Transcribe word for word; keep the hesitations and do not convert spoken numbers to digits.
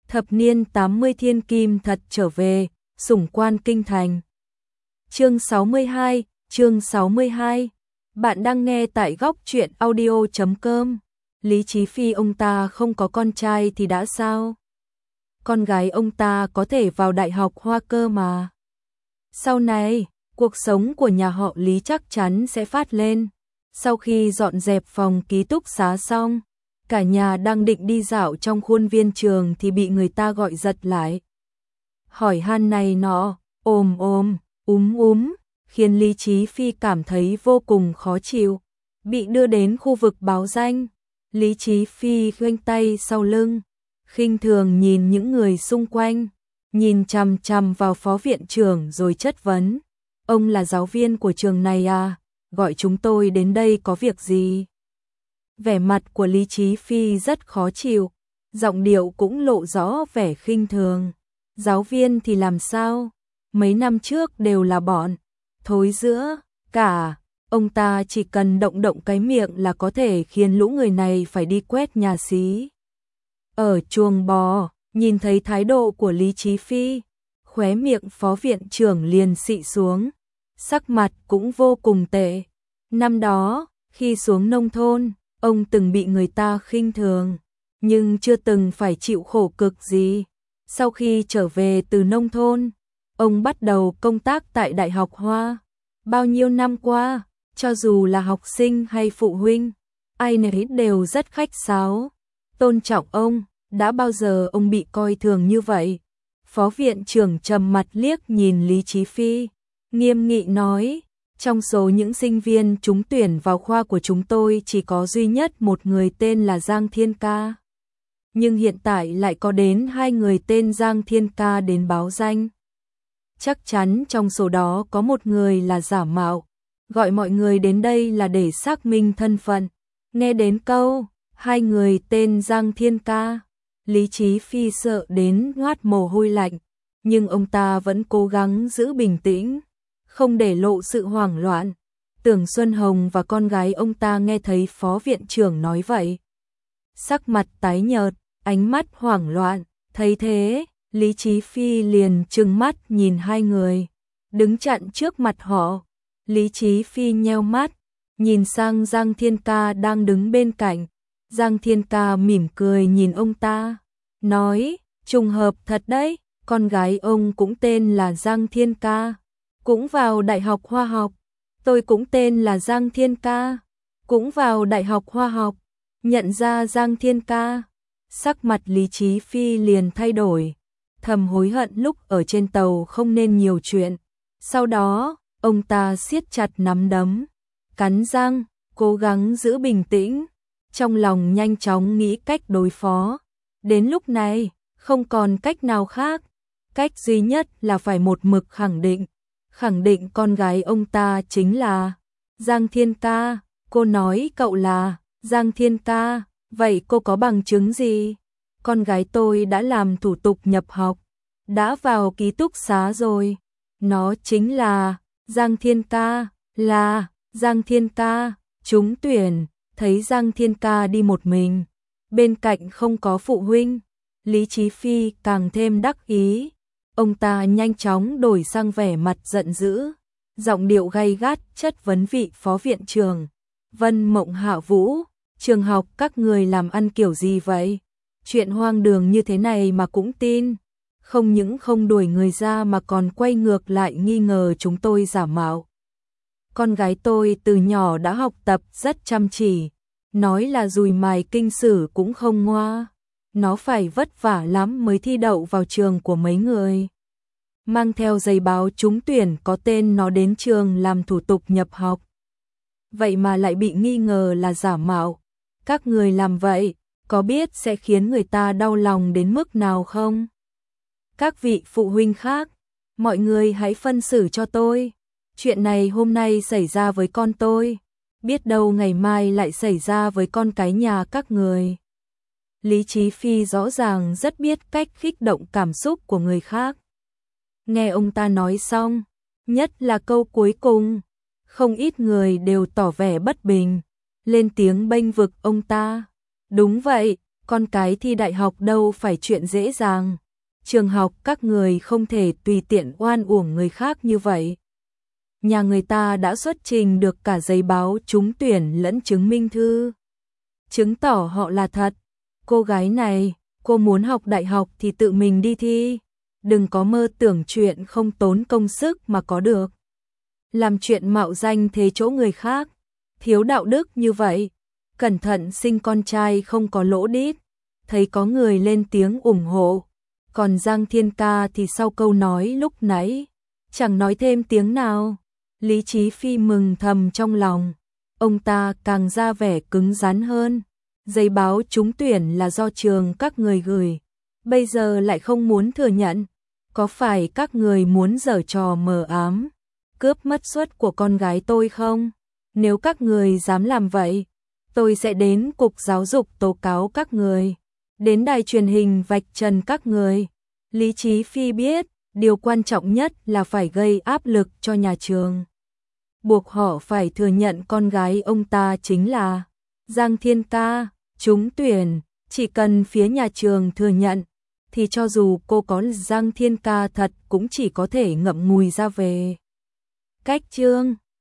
Thập niên tám mươi thiên kim thật trở về, sủng quan kinh thành. Chương sáu mươi hai, chương sáu mươi hai. Bạn đang nghe tại góc truyện audio chấm com. Lý Chí Phi ông ta không có con trai thì đã sao? Con gái ông ta có thể vào đại học Hoa cơ mà. Sau này, cuộc sống của nhà họ Lý chắc chắn sẽ phát lên. Sau khi dọn dẹp phòng ký túc xá xong, cả nhà đang định đi dạo trong khuôn viên trường thì bị người ta gọi giật lại. Hỏi han này nọ, ồm ồm, úm úm, khiến Lý Chí Phi cảm thấy vô cùng khó chịu. Bị đưa đến khu vực báo danh, Lý Chí Phi khoanh tay sau lưng, khinh thường nhìn những người xung quanh, nhìn chằm chằm vào phó viện trưởng rồi chất vấn. Ông là giáo viên của trường này à? Gọi chúng tôi đến đây có việc gì? Vẻ mặt của Lý Chí Phi rất khó chịu, giọng điệu cũng lộ rõ vẻ khinh thường. Giáo viên thì làm sao? Mấy năm trước đều là bọn thối giữa cả. Ông ta chỉ cần động động cái miệng là có thể khiến lũ người này phải đi quét nhà xí. Ở chuồng bò, nhìn thấy thái độ của Lý Chí Phi, khóe miệng phó viện trưởng liền xị xuống, sắc mặt cũng vô cùng tệ. Năm đó, khi xuống nông thôn, ông từng bị người ta khinh thường, nhưng chưa từng phải chịu khổ cực gì. Sau khi trở về từ nông thôn, ông bắt đầu công tác tại Đại học Hoa. Bao nhiêu năm qua, cho dù là học sinh hay phụ huynh, ai nấy đều rất khách sáo, tôn trọng ông. Đã bao giờ ông bị coi thường như vậy? Phó viện trưởng trầm mặt liếc nhìn Lý Chí Phi, nghiêm nghị nói, trong số những sinh viên trúng tuyển vào khoa của chúng tôi chỉ có duy nhất một người tên là Giang Thiên Ca. Nhưng hiện tại lại có đến hai người tên Giang Thiên Ca đến báo danh. Chắc chắn trong số đó có một người là giả mạo, gọi mọi người đến đây là để xác minh thân phận. Nghe đến câu, hai người tên Giang Thiên Ca, Lý Chí Phi sợ đến ngoát mồ hôi lạnh, nhưng ông ta vẫn cố gắng giữ bình tĩnh, không để lộ sự hoảng loạn. Tưởng Xuân Hồng và con gái ông ta nghe thấy phó viện trưởng nói vậy, sắc mặt tái nhợt, ánh mắt hoảng loạn. Thấy thế, Lý Chí Phi liền trừng mắt nhìn hai người đứng chặn trước mặt họ. Lý Chí Phi nheo mắt, nhìn sang Giang Thiên Ca đang đứng bên cạnh. Giang Thiên Ca mỉm cười nhìn ông ta, nói, trùng hợp thật đấy, con gái ông cũng tên là Giang Thiên Ca, cũng vào Đại học Hoa học. Tôi cũng tên là Giang Thiên Ca, cũng vào Đại học Hoa học. Nhận ra Giang Thiên Ca, sắc mặt Lý Chí Phi liền thay đổi, thầm hối hận lúc ở trên tàu không nên nhiều chuyện. Sau đó, ông ta siết chặt nắm đấm, cắn răng, cố gắng giữ bình tĩnh, trong lòng nhanh chóng nghĩ cách đối phó. Đến lúc này, không còn cách nào khác, cách duy nhất là phải một mực khẳng định, khẳng định con gái ông ta chính là Giang Thiên Ca. Cô nói cậu là Giang Thiên Ca, vậy cô có bằng chứng gì? Con gái tôi đã làm thủ tục nhập học, đã vào ký túc xá rồi. Nó chính là Giang Thiên Ca, là Giang Thiên Ca, trúng tuyển. Thấy Giang Thiên Ca đi một mình, bên cạnh không có phụ huynh, Lý Chí Phi càng thêm đắc ý. Ông ta nhanh chóng đổi sang vẻ mặt giận dữ, giọng điệu gay gắt chất vấn vị phó viện trưởng. Vân Mộng Hạ Vũ, trường học các người làm ăn kiểu gì vậy? Chuyện hoang đường như thế này mà cũng tin. Không những không đuổi người ra mà còn quay ngược lại nghi ngờ chúng tôi giả mạo. Con gái tôi từ nhỏ đã học tập rất chăm chỉ, nói là dùi mài kinh sử cũng không ngoa. Nó phải vất vả lắm mới thi đậu vào trường của mấy người. Mang theo giấy báo trúng tuyển có tên nó đến trường làm thủ tục nhập học. Vậy mà lại bị nghi ngờ là giả mạo. Các người làm vậy, có biết sẽ khiến người ta đau lòng đến mức nào không? Các vị phụ huynh khác, mọi người hãy phân xử cho tôi. Chuyện này hôm nay xảy ra với con tôi, biết đâu ngày mai lại xảy ra với con cái nhà các người. Lý Chí Phi rõ ràng rất biết cách kích động cảm xúc của người khác. Nghe ông ta nói xong, nhất là câu cuối cùng, không ít người đều tỏ vẻ bất bình, lên tiếng bênh vực ông ta. Đúng vậy, con cái thi đại học đâu phải chuyện dễ dàng. Trường học các người không thể tùy tiện oan uổng người khác như vậy. Nhà người ta đã xuất trình được cả giấy báo trúng tuyển lẫn chứng minh thư, chứng tỏ họ là thật. Cô gái này, cô muốn học đại học thì tự mình đi thi, đừng có mơ tưởng chuyện không tốn công sức mà có được. Làm chuyện mạo danh thế chỗ người khác, thiếu đạo đức như vậy, cẩn thận sinh con trai không có lỗ đít. Thấy có người lên tiếng ủng hộ, còn Giang Thiên Ca thì sau câu nói lúc nãy, chẳng nói thêm tiếng nào. Lý Chí Phi mừng thầm trong lòng, ông ta càng ra vẻ cứng rắn hơn. Giấy báo trúng tuyển là do trường các người gửi, bây giờ lại không muốn thừa nhận. Có phải các người muốn giở trò mờ ám, cướp mất suất của con gái tôi không? Nếu các người dám làm vậy, tôi sẽ đến cục giáo dục tố cáo các người, đến đài truyền hình vạch trần các người. Lý Chí Phi biết, điều quan trọng nhất là phải gây áp lực cho nhà trường, buộc họ phải thừa nhận con gái ông ta chính là Giang Thiên Ca trúng tuyển. Chỉ cần phía nhà trường thừa nhận, thì cho dù cô có Giang Thiên Ca thật cũng chỉ có thể ngậm ngùi ra về. Cách chương